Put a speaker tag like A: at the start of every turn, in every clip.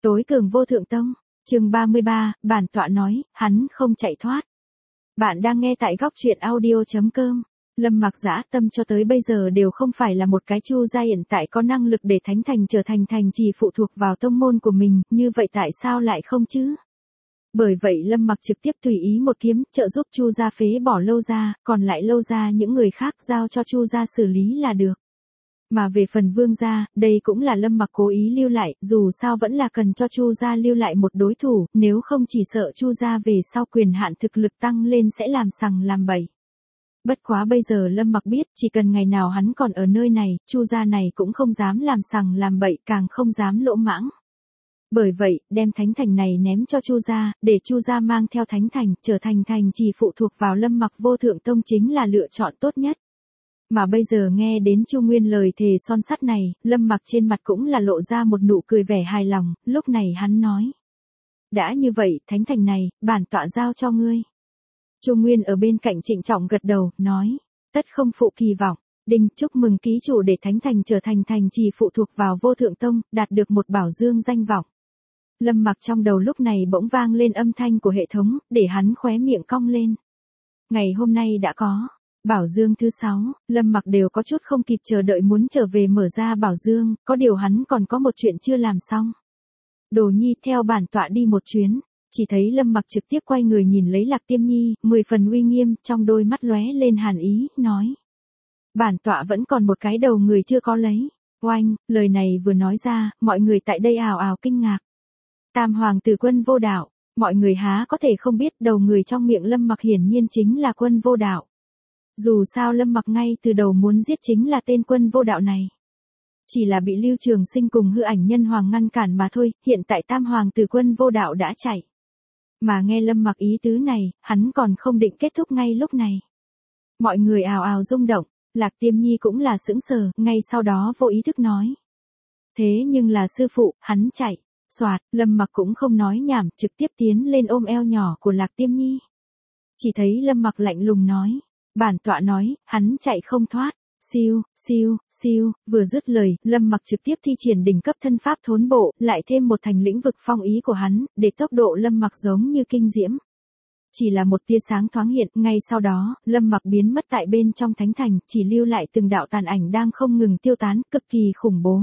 A: Tối cường vô thượng tông, chương 33, bản tọa nói, hắn không chạy thoát. Bạn đang nghe tại góc truyện audio.com. Lâm Mặc dã tâm cho tới bây giờ đều không phải là một cái Chu gia hiện tại có năng lực để thánh thành trở thành thành trì phụ thuộc vào tông môn của mình, như vậy tại sao lại không chứ? Bởi vậy Lâm Mặc trực tiếp tùy ý một kiếm, trợ giúp Chu gia phế bỏ Lâu gia, còn lại Lâu gia những người khác giao cho Chu gia xử lý là được. Mà về phần Vương gia, đây cũng là Lâm Mặc cố ý lưu lại, dù sao vẫn là cần cho Chu gia lưu lại một đối thủ, nếu không chỉ sợ Chu gia về sau quyền hạn thực lực tăng lên sẽ làm sằng làm bậy. Bất quá bây giờ Lâm Mặc biết, chỉ cần ngày nào hắn còn ở nơi này, Chu gia này cũng không dám làm sằng làm bậy, càng không dám lỗ mãng. Bởi vậy, đem thánh thành này ném cho Chu gia, để Chu gia mang theo thánh thành, trở thành thành trì phụ thuộc vào Lâm Mặc vô thượng tông chính là lựa chọn tốt nhất. Mà bây giờ nghe đến Chu Nguyên lời thề son sắt này, Lâm Mặc trên mặt cũng là lộ ra một nụ cười vẻ hài lòng, lúc này hắn nói. Đã như vậy, thánh thành này, bản tọa giao cho ngươi. Chu Nguyên ở bên cạnh trịnh trọng gật đầu, nói. Tất không phụ kỳ vọng, đinh chúc mừng ký chủ để thánh thành trở thành thành trì phụ thuộc vào vô thượng tông, đạt được một bảo dương danh vọng. Lâm Mặc trong đầu lúc này bỗng vang lên âm thanh của hệ thống, để hắn khóe miệng cong lên. Ngày hôm nay đã có. Bảo dương thứ 6, Lâm Mặc đều có chút không kịp chờ đợi muốn trở về mở ra bảo dương, có điều hắn còn có một chuyện chưa làm xong. Đồ Nhi theo bản tọa đi một chuyến, chỉ thấy Lâm Mặc trực tiếp quay người nhìn lấy Lạc Tiêm Nhi, 10 phần uy nghiêm, trong đôi mắt lóe lên hàn ý, nói. Bản tọa vẫn còn một cái đầu người chưa có lấy. Oanh, lời này vừa nói ra, mọi người tại đây ào ào kinh ngạc. Tam hoàng tử Quân Vô Đạo, mọi người há có thể không biết đầu người trong miệng Lâm Mặc hiển nhiên chính là Quân Vô Đạo. Dù sao Lâm Mặc ngay từ đầu muốn giết chính là tên Quân Vô Đạo này. Chỉ là bị Lưu Trường Sinh cùng Hư Ảnh Nhân Hoàng ngăn cản mà thôi, hiện tại tam hoàng tử Quân Vô Đạo đã chạy. Mà nghe Lâm Mặc ý tứ này, hắn còn không định kết thúc ngay lúc này. Mọi người ào ào rung động, Lạc Tiêm Nhi cũng là sững sờ, ngay sau đó vô ý thức nói. Thế nhưng là sư phụ, hắn chạy. Soạt, Lâm Mặc cũng không nói nhảm, trực tiếp tiến lên ôm eo nhỏ của Lạc Tiêm Nhi. Chỉ thấy Lâm Mặc lạnh lùng nói. Bản tọa nói, hắn chạy không thoát. Siêu, siêu, siêu, vừa dứt lời, Lâm Mặc trực tiếp thi triển đỉnh cấp thân pháp thốn bộ, lại thêm một thành lĩnh vực phong ý của hắn, để tốc độ Lâm Mặc giống như kinh diễm. Chỉ là một tia sáng thoáng hiện, ngay sau đó, Lâm Mặc biến mất tại bên trong thánh thành, chỉ lưu lại từng đạo tàn ảnh đang không ngừng tiêu tán, cực kỳ khủng bố.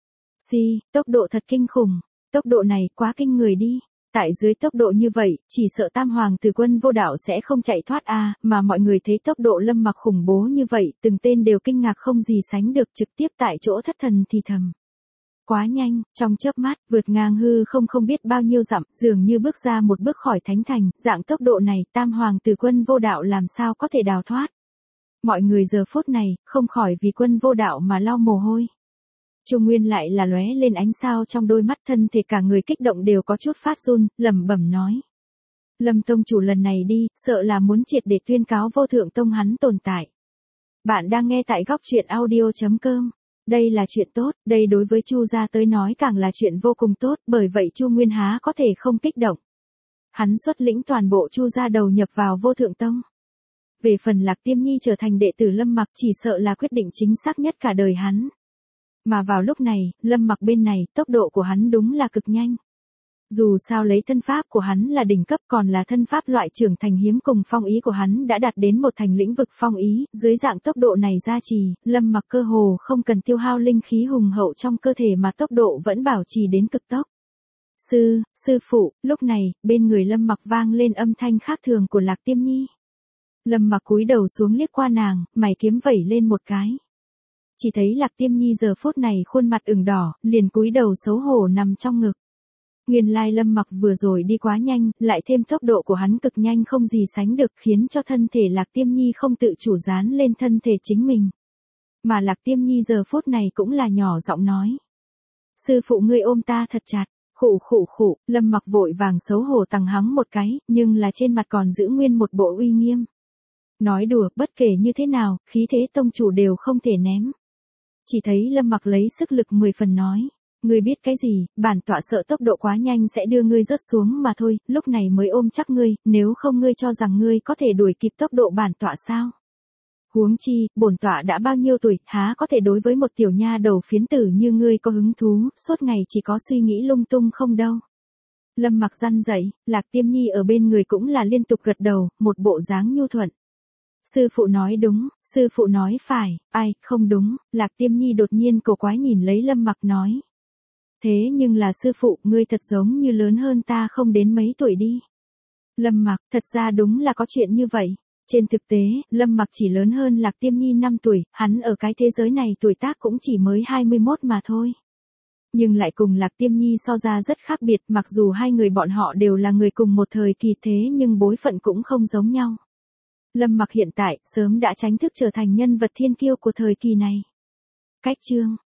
A: Tốc độ thật kinh khủng, tốc độ này quá kinh người đi. Tại dưới tốc độ như vậy, chỉ sợ tam hoàng tử Quân Vô Đạo sẽ không chạy thoát mà mọi người thấy tốc độ Lâm Mặc khủng bố như vậy, từng tên đều kinh ngạc không gì sánh được, trực tiếp tại chỗ thất thần thì thầm. Quá nhanh, trong chớp mắt, vượt ngang hư không biết bao nhiêu dặm, dường như bước ra một bước khỏi thánh thành, dạng tốc độ này, tam hoàng tử Quân Vô Đạo làm sao có thể đào thoát. Mọi người giờ phút này, không khỏi vì Quân Vô Đạo mà lau mồ hôi. Chu Nguyên lại là lóe lên ánh sao trong đôi mắt, thân thể cả người kích động đều có chút phát run, lẩm bẩm nói. Lâm tông chủ lần này đi, sợ là muốn triệt để tuyên cáo vô thượng tông hắn tồn tại. Bạn đang nghe tại góc truyện audio.com. Đây là chuyện tốt, đây đối với Chu gia tới nói càng là chuyện vô cùng tốt, bởi vậy Chu Nguyên há có thể không kích động. Hắn xuất lĩnh toàn bộ Chu gia đầu nhập vào vô thượng tông. Về phần Lạc Tiêm Nhi trở thành đệ tử Lâm Mặc chỉ sợ là quyết định chính xác nhất cả đời hắn. Mà vào lúc này, Lâm Mặc bên này, tốc độ của hắn đúng là cực nhanh. Dù sao lấy thân pháp của hắn là đỉnh cấp, còn là thân pháp loại trưởng thành hiếm cùng phong ý của hắn đã đạt đến một thành lĩnh vực phong ý, dưới dạng tốc độ này gia trì, Lâm Mặc cơ hồ không cần tiêu hao linh khí hùng hậu trong cơ thể mà tốc độ vẫn bảo trì đến cực tốc. Sư phụ, lúc này, bên người Lâm Mặc vang lên âm thanh khác thường của Lạc Tiêm Nhi. Lâm Mặc cúi đầu xuống liếc qua nàng, mày kiếm vẩy lên một cái. Chỉ thấy Lạc Tiêm Nhi giờ phút này khuôn mặt ửng đỏ, liền cúi đầu xấu hổ nằm trong ngực. Nguyên lai Lâm Mặc vừa rồi đi quá nhanh, lại thêm tốc độ của hắn cực nhanh không gì sánh được, khiến cho thân thể Lạc Tiêm Nhi không tự chủ dán lên thân thể chính mình. Mà Lạc Tiêm Nhi giờ phút này cũng là nhỏ giọng nói. Sư phụ ngươi ôm ta thật chặt. Khụ, Lâm Mặc vội vàng xấu hổ tằng hắng một cái, nhưng là trên mặt còn giữ nguyên một bộ uy nghiêm. Nói đùa, bất kể như thế nào, khí thế tông chủ đều không thể ném. Chỉ thấy Lâm Mặc lấy sức lực 10 phần nói. Ngươi biết cái gì, bản tọa sợ tốc độ quá nhanh sẽ đưa ngươi rớt xuống mà thôi, lúc này mới ôm chắc ngươi, nếu không ngươi cho rằng ngươi có thể đuổi kịp tốc độ bản tọa sao? Huống chi, bổn tọa đã bao nhiêu tuổi, há có thể đối với một tiểu nha đầu phiến tử như ngươi có hứng thú, suốt ngày chỉ có suy nghĩ lung tung không đâu. Lâm Mặc răn dậy, Lạc Tiêm Nhi ở bên người cũng là liên tục gật đầu, một bộ dáng nhu thuận. Sư phụ nói đúng, sư phụ nói phải, ai, không đúng, Lạc Tiêm Nhi đột nhiên cổ quái nhìn lấy Lâm Mặc nói. Thế nhưng là sư phụ, ngươi thật giống như lớn hơn ta không đến mấy tuổi đi. Lâm Mặc, thật ra đúng là có chuyện như vậy. Trên thực tế, Lâm Mặc chỉ lớn hơn Lạc Tiêm Nhi 5 tuổi, hắn ở cái thế giới này tuổi tác cũng chỉ mới 21 mà thôi. Nhưng lại cùng Lạc Tiêm Nhi so ra rất khác biệt, mặc dù hai người bọn họ đều là người cùng một thời kỳ thế nhưng bối phận cũng không giống nhau. Lâm Mặc hiện tại, sớm đã tránh thức trở thành nhân vật thiên kiêu của thời kỳ này. Cách chương